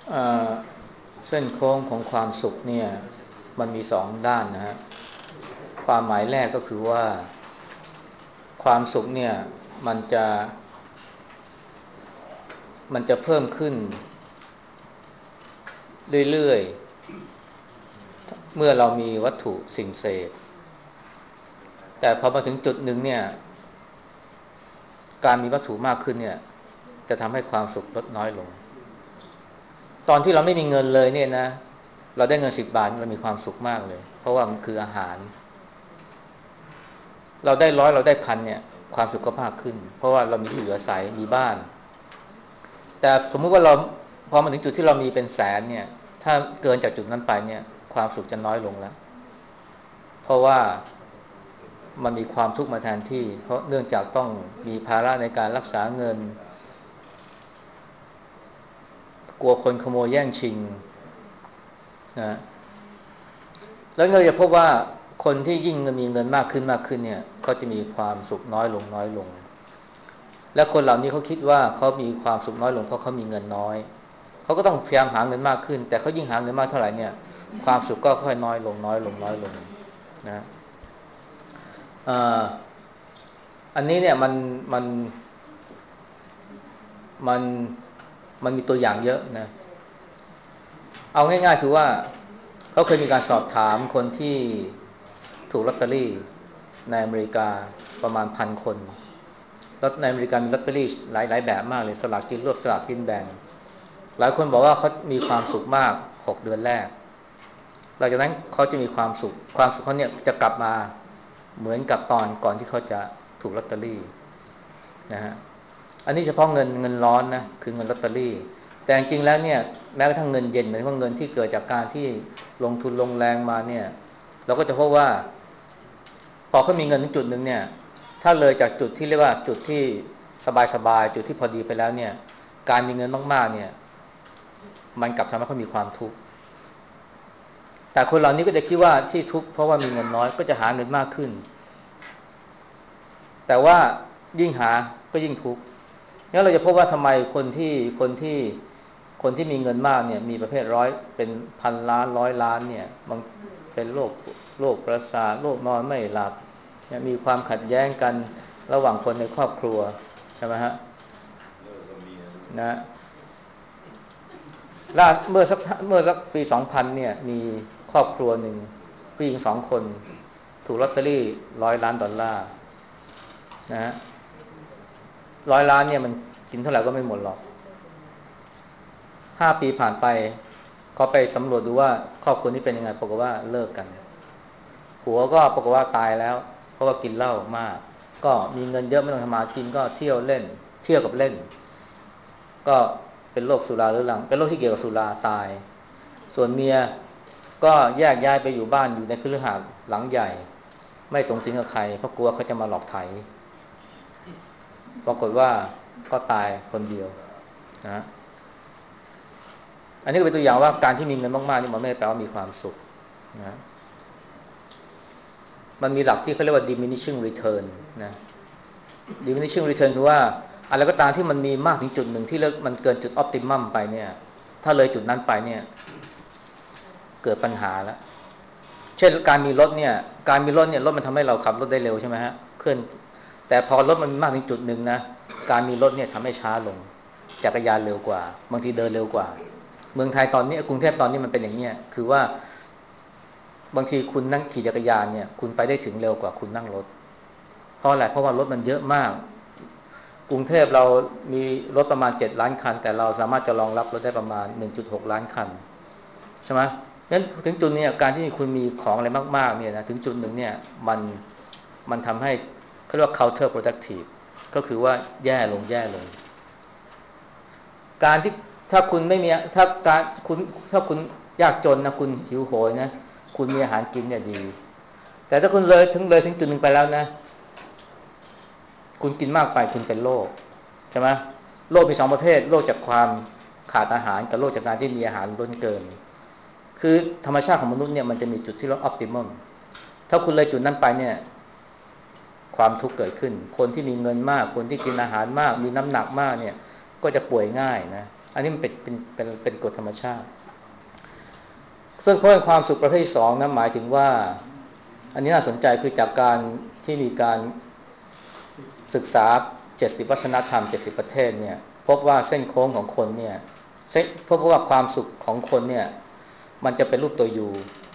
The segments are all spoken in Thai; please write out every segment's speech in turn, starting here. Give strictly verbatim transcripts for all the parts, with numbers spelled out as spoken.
เอ่อเส้นโค้งของความสุขเนี่ยมันมีสองด้านนะฮะความหมายแรกก็คือว่าความสุขเนี่ยมันจะมันจะเพิ่มขึ้นเรื่อยๆเมื่อเรามีวัตถุสิ่งเสพแต่พอมาถึงจุดหนึ่งเนี่ยการมีวัตถุมากขึ้นเนี่ยจะทำให้ความสุขลดน้อยลงตอนที่เราไม่มีเงินเลยเนี่ยนะเราได้เงินสิบบาทเรามีความสุขมากเลยเพราะว่ามันคืออาหาร เราได้ร้อยเราได้พันเนี่ยความสุขก็มากขึ้นเพราะว่าเรามีที่อยู่อาศัยมีบ้านแต่สมมุติว่าเราพอมาถึงจุดที่เรามีเป็นแสนเนี่ยถ้าเกินจากจุดนั้นไปเนี่ยความสุขจะน้อยลงแล้วเพราะว่ามันมีความทุกข์มาแทนที่เพราะเนื่องจากต้องมีภาระในการรักษาเงินกลัวคนขโมยแย่งชิงนะแล้วเราจะพบว่าคนที่ยิ่งมีเงินมากขึ้นมากขึ้นเนี่ยเขาจะมีความสุขน้อยลงน้อยลงและคนเหล่านี้เขาคิดว่าเขามีความสุขน้อยลงเพราะเขามีเงินน้อยเขาก็ต้องพยายามหาเงินมากขึ้นแต่เขายิ่งหาเงินมากเท่าไหร่เนี่ยความสุขก็ค่อยน้อยลงน้อยลงน้อยลงนะเอ่ออันนี้เนี่ยมันมันมันมันมีตัวอย่างเยอะนะเอาง่ายๆคือว่าเขาเคยมีการสอบถามคนที่ถูกลอตเตอรี่ในอเมริกาประมาณพันคนแล้วในอเมริกามีลอตเตอรี่หลายๆแบบมากเลยสลากกินรวบสลากกินแบ่งหลายคนบอกว่าเขามีความสุขมากหกเดือนแรกหลังจากนั้นเขาจะมีความสุขความสุขเขาเนี่ยจะกลับมาเหมือนกับตอนก่อนที่เขาจะถูกลอตเตอรี่นะฮะอันนี้เฉพาะเงินเงินร้อนนะคือเงินลอตเตอรี่แต่จริงๆแล้วเนี่ยแม้กระทั่งเงินเย็นหมายถึงว่าเงินที่เกิดจากการที่ลงทุนลงแรงมาเนี่ยเราก็จะพบว่าพอเขามีเงินถึงจุดหนึ่งเนี่ยถ้าเลยจากจุดที่เรียกว่าจุดที่สบายๆจุดที่พอดีไปแล้วเนี่ยการมีเงินมากๆเนี่ยมันกลับทำให้เขามีความทุกข์ แต่คนเหล่านี้ก็จะคิดว่าที่ทุกข์เพราะว่ามีเงินน้อยก็จะหาเงินมากขึ้นแต่ว่ายิ่งหาก็ยิ่งทุกข์งั้นเราจะพบว่าทำไมคนที่คนที่คนที่มีเงินมากเนี่ยมีประเภทร้อยเป็นพันล้านร้อยล้านเนี่ยบางเป็นโรคโรคประสาทโรคนอนไม่หลับเนี่ยมีความขัดแย้งกันระหว่างคนในครอบครัวใช่ไหมฮะนะล่าเมื่อสักเมื่อสักปีสองพันเนี่ยมีครอบครัวหนึ่งผู้หญิงสองคนถูกลอตเตอรี่ร้อยล้านดอลลาร์นะฮะร้อยล้านเนี่ยมันกินเท่าไหร่ก็ไม่หมดหรอกห้าปีผ่านไปเขาไปสำรวจดูว่าครอบครัวนี้เป็นยังไงปรากฏว่าเลิกกันผัวก็ปรากฏว่าตายแล้วเพราะว่ากินเหล้ามากก็มีเงินเยอะไม่ต้องทำมากินก็เที่ยวเล่นเที่ยวกับเล่นก็เป็นโรคสุราเรื้อรังเป็นโรคที่เกี่ยวกับสุราตายส่วนเมียก็แยกย้ายไปอยู่บ้านอยู่ในคฤหาสน์หลังใหญ่ไม่สงสิงกับใครเพราะกลัวเขาจะมาหลอกไถปรากฏว่าก็ตายคนเดียวนะอันนี้ก็เป็นตัวอย่างว่าการที่มีเงินมากๆนี่มันไม่ได้แปลว่ามีความสุขนะมันมีหลักที่เขาเรียกว่า diminishing return นะ diminishing return คือว่าอะไรก็ตามที่มันมีมากถึงจุดหนึ่งที่เลิกมันเกินจุด optimum ไปเนี่ยถ้าเลยจุดนั้นไปเนี่ยเกิดปัญหาแล้วเช่นการมีรถเนี่ยการมีรถเนี่ยรถมันทำให้เราขับรถได้เร็วใช่ไหมฮะเคลื่อนแต่พอรถมันมากถึงจุดหนึ่งนะการมีรถเนี่ยทำให้ช้าลงจักรยานเร็วกว่าบางทีเดินเร็วกว่าเมืองไทยตอนนี้กรุงเทพตอนนี้มันเป็นอย่างนี้คือว่าบางทีคุณนั่งขี่จักรยานเนี่ยคุณไปได้ถึงเร็วกว่าคุณนั่งรถเพราะอะไรเพราะว่ารถมันเยอะมากกรุงเทพเรามีรถประมาณเจ็ดล้านคันแต่เราสามารถจะรองรับรถได้ประมาณหนึ่งจุดหกล้านคันใช่ไหมงั้นถึงจุดนี้การที่คุณมีของอะไรมากๆเนี่ยนะถึงจุดหนึ่งเนี่ยมันมันทำให้เขาเรียกว่า counter productive ก็คือว่าแย่ลงแย่ลงการที่ถ้าคุณไม่มีถ้าการคุณถ้าคุณยากจนนะคุณหิวโหยนะคุณมีอาหารกินเนี่ยดีแต่ถ้าคุณเลยถึงเลยถึงจุดหนึ่งไปแล้วนะคุณกินมากไปคุณเป็นโรคใช่ไหมโรคมีสองประเภทโรคจากความขาดอาหารกับโรคจากการที่มีอาหารล้นเกินคือธรรมชาติของมนุษย์เนี่ยมันจะมีจุดที่เรียกออ p ติมัมถ้าคุณเลยจุดนั้นไปเนี่ยความทุกข์เกิดขึ้นคนที่มีเงินมากคนที่กินอาหารมากมีน้ำหนักมากเนี่ยก็จะป่วยง่ายนะอันนี้มันเป็นเป็นเป็นเป็นกฎธรรมชาติส่วนข้อความสุขประเภทที่สองนั้นหมายถึงว่าอันนี้น่าสนใจคือจากการที่มีการศึกษาเจ็ดสิบวัฒนธรรมเจ็ดสิบประเทศเนี่ยพบว่าเส้นโค้งของคนเนี่ยพบว่าความสุขของคนเนี่ยมันจะเป็นรูปตัวยู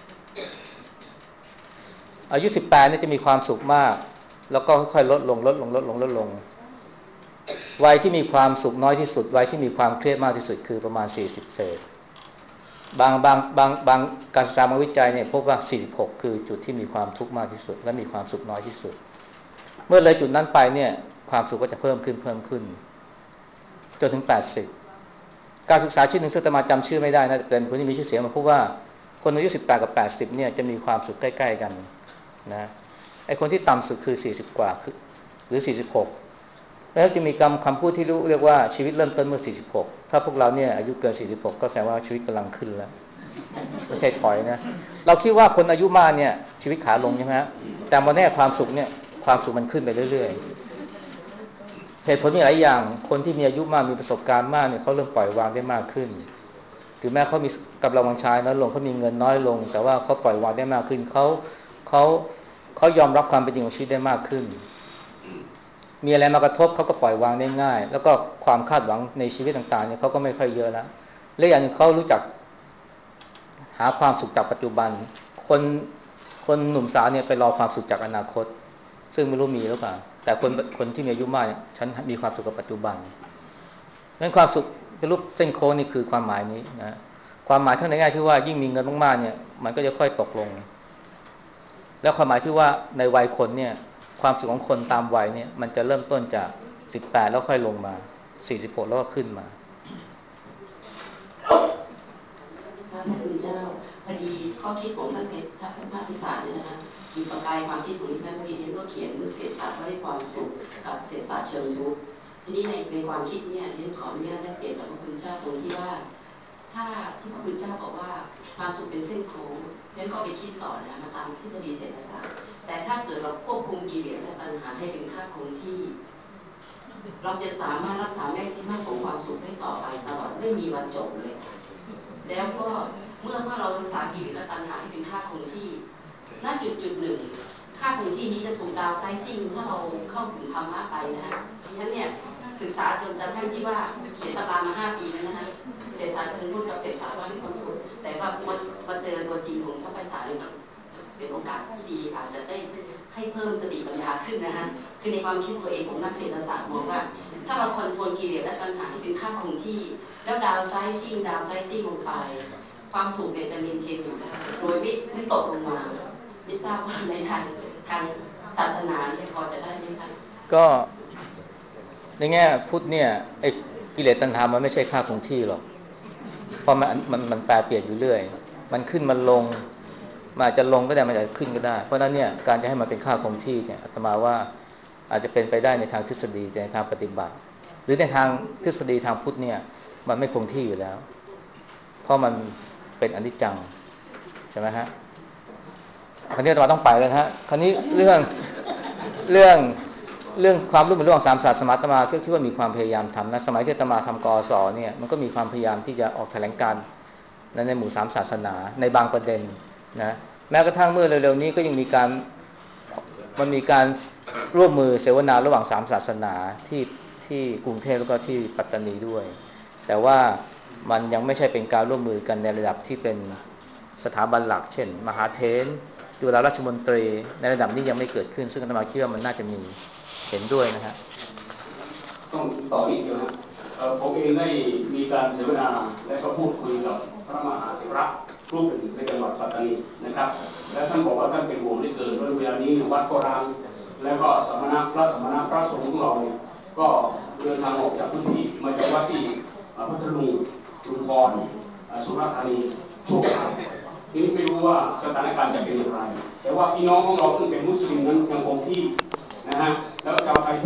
อายุสิบแปดเนี่ยจะมีความสุขมากแล้วก็ค่อยๆลดลงลดลงลดลงลดลงวัยที่มีความสุขน้อยที่สุดวัยที่มีความเครียดมากที่สุดคือประมาณสี่สิบเศษบางบางบางบางการศึกษาบางวิจัยเนี่ยพบว่าสี่สิบหกคือจุดที่มีความทุกข์มากที่สุดและมีความสุขน้อยที่สุดเมื่อเลยจุดนั้นไปเนี่ยความสุขก็จะเพิ่มขึ้นเพิ่มขึ้นจนถึงแปดสิบการศึกษาชิ้นหนึ่งซึ่งอาตมาจำชื่อไม่ได้นะเป็นคนที่มีชื่อเสียงมาพบว่าคนอายุสิบแปดกับแปดสิบเนี่ยจะมีความสุขใกล้ๆกันนะไอ้คนที่ต่ำสุดคือสี่สิบกว่าหรือสี่สิบหกแล้วจะมีคำคำพูดที่รู้เรียกว่าชีวิตเริ่มต้นเมื่อสี่สิบหกถ้าพวกเราเนี่ยอายุเกินสี่สิบหกก็แสดงว่าชีวิตกำลังขึ้นแล้วไม่ใช่ถอยนะเราคิดว่าคนอายุมากเนี่ยชีวิตขาลงใช่ไหมฮะแต่มาแน่ความสุขเนี่ยความสุขมันขึ้นไปเรื่อยๆเหตุผลมีหลายอย่างคนที่มีอายุมากมีประสบการณ์มากเนี่ยเขาเริ่มปล่อยวางได้มากขึ้นถึงแม้เขามีกำลังวังชาน้อยลงเขามีเงินน้อยลงแต่ว่าเขาปล่อยวางได้มากขึ้นเขาเขาเขายอมรับความเป็นจริงของชีวิตได้มากขึ้นมีอะไรมากระทบเขาก็ปล่อยวางได้ง่ายแล้วก็ความคาดหวังในชีวิตต่างๆเนี่ยเขาก็ไม่ค่อยเยอะแล้วและอย่างนึงเขารู้จักหาความสุขจากปัจจุบันคนคนหนุ่มสาวเนี่ยไปรอความสุขจากอนาคตซึ่งไม่รู้มีหรือเปล่าแต่คนคนที่มีอายุมากฉันมีความสุขกับปัจจุบันงั้นความสุขเป็นรูปเส้นโค้งนี่คือความหมายนี้นะความหมายทั้งในแง่ที่ว่ายิ่งมีเงินมากๆเนี่ยมันก็จะค่อยตกลงแล้วความหมายที่ว่าในวัยคนเนี่ยความสุขของคนตามวัยเนี่ยมันจะเริ่มต้นจากสิบแปดแล้วค่อยลงมาสี่สิบหกแล้วก็ขึ้นมาพระคุณเจ้าพอดีข้อคิดของท่านเพชรท่านมาธิสารเนี่ยนะคะจุดประกายความคิดของดิฉันพอดีดิฉันก็เขียนเรื่องเศรษฐศาสตร์ให้ความสุขกับเศรษฐศาสตร์เชิงรุกทีนี้ในในความคิดเนี่ยดิฉันขออนุญาตได้เปลี่ยนกับพระคุณเจ้าตรงที่ว่าถ้าที่พระคุณเจ้าบอกว่าความสุขเป็นเส้นโค้งดิฉันก็ไปคิดต่อนะมาตามทฤษฎีเศรษฐศาสตร์แต่ถ้าเกิดเราควบคุมกิเลสและตัณหาให้เป็นค่าคงที่เราจะสามารถรักษาแม็กซิมัมของความสุขได้ต่อไปตลอดไม่มีวันจบเลยแล้วก็เมื่อเมื่อเราศึกษากิเลสและตัณหาที่เป็นค่าคงที่ณจุดจุดหนึ่งค่าคงที่นี้จะถูกดาวไซซิ่งถ้าเราเข้าถึงธรรมะไปนะฮะดิฉันเนี่ยศึกษาจนกระทั่งที่ว่าเขียนตำรามาห้าปีแล้วนะฮะเศรษฐศาสตร์เชิงรุกกับเศรษฐศาสตร์ว่ามีความสุขแต่ว่ามามาเจอตัวจริงของพระไพศาลเลยครับเป็นโอกาสที่ดีอาจจะได้ให้เพิ่มสติปัญญาขึ้นนะฮะคือในความคิดตัวเองของนักเศรษฐศาสตร์มองว่าถ้าเราคอนโทรลกิเลสและตัณหาที่เป็นค่าคงที่แล้วดาวไซซิ่งดาวไซซิ่งลงไปความสุขเนี่ยจะเมนเทนอยู่ได้โดยไม่ไม่ตกลงมาไม่ทราบว่าในทางทางศาสนาเนี่ยพอจะได้ไหมคะก็ในแง่พุทธเนี่ยไอ้กิเลสตัณหามันไม่ใช่ค่าคงที่หรอกเพราะมันมันมันแปรเปลี่ยนอยู่เรื่อยมันขึ้นมันลงมันอาจจะลงก็ได้มันอาจจะขึ้นก็ได้เพราะนั้นเนี่ยการจะให้มันเป็นค่าคงที่เนี่ยอาตมาว่าอาจจะเป็นไปได้ในทางทฤษฎีแต่ในทางปฏิบัติหรือในทางทฤษฎีทางพุทธเนี่ยมันไม่คงที่อยู่แล้วเพราะมันเป็นอนิจจังใช่ไหมฮะคราวนี้อาตมาต้องไปแล้วนะฮะคราวนี้เรื่องเรื่องเรื่องความร่วมมือระหว่างสามศาสนาอาตมาก็คิดว่ามีความพยายามทำนะสมัยที่อาตมาทำกอสเนี่ยมันก็มีความพยายามที่จะออกแถลงการณ์ในหมู่สามศาสนาในบางประเด็นนะแม้กระทั่งเมื่อเร็วๆนี้ก็ยังมีการมันมีการร่วมมือเสวนาระหว่างสามศาสนาที่ที่กรุงเทพแล้วก็ที่ปัตตานีด้วยแต่ว่ามันยังไม่ใช่เป็นการร่วมมือกันในระดับที่เป็นสถาบันหลักเช่นมหาเถรจุฬาราชมนตรีในระดับนี้ยังไม่เกิดขึ้นซึ่งอาตมาคิดว่ามันน่าจะมีเห็นด้วยนะฮะต้องต่ออีกเดียวนะผมเองได้มีการเสวนาและก็พูดคุยกับพระมหาเถระรูปหนึ่งในจังหวัดปัตตานีนะครับและท่านบอกว่าท่านเป็นห่วงเหลือเกินว่าเวลานี้วัดก็ร้างและก็สมณะพระสมณะพระสงฆ์ของเราเนี่ยก็เดินทางออกจากพื้นที่มาจากวัดที่พัทลุงชุมพรสุราษฎร์ธานีชั่วคราวทีนี้ไม่รู้ว่าสถานการณ์จะเป็นอย่างไรแต่ว่าพี่น้องของเราซึ่งเป็นมุสลิมนั้นยังคงที่นะฮะแล้วชาวไทย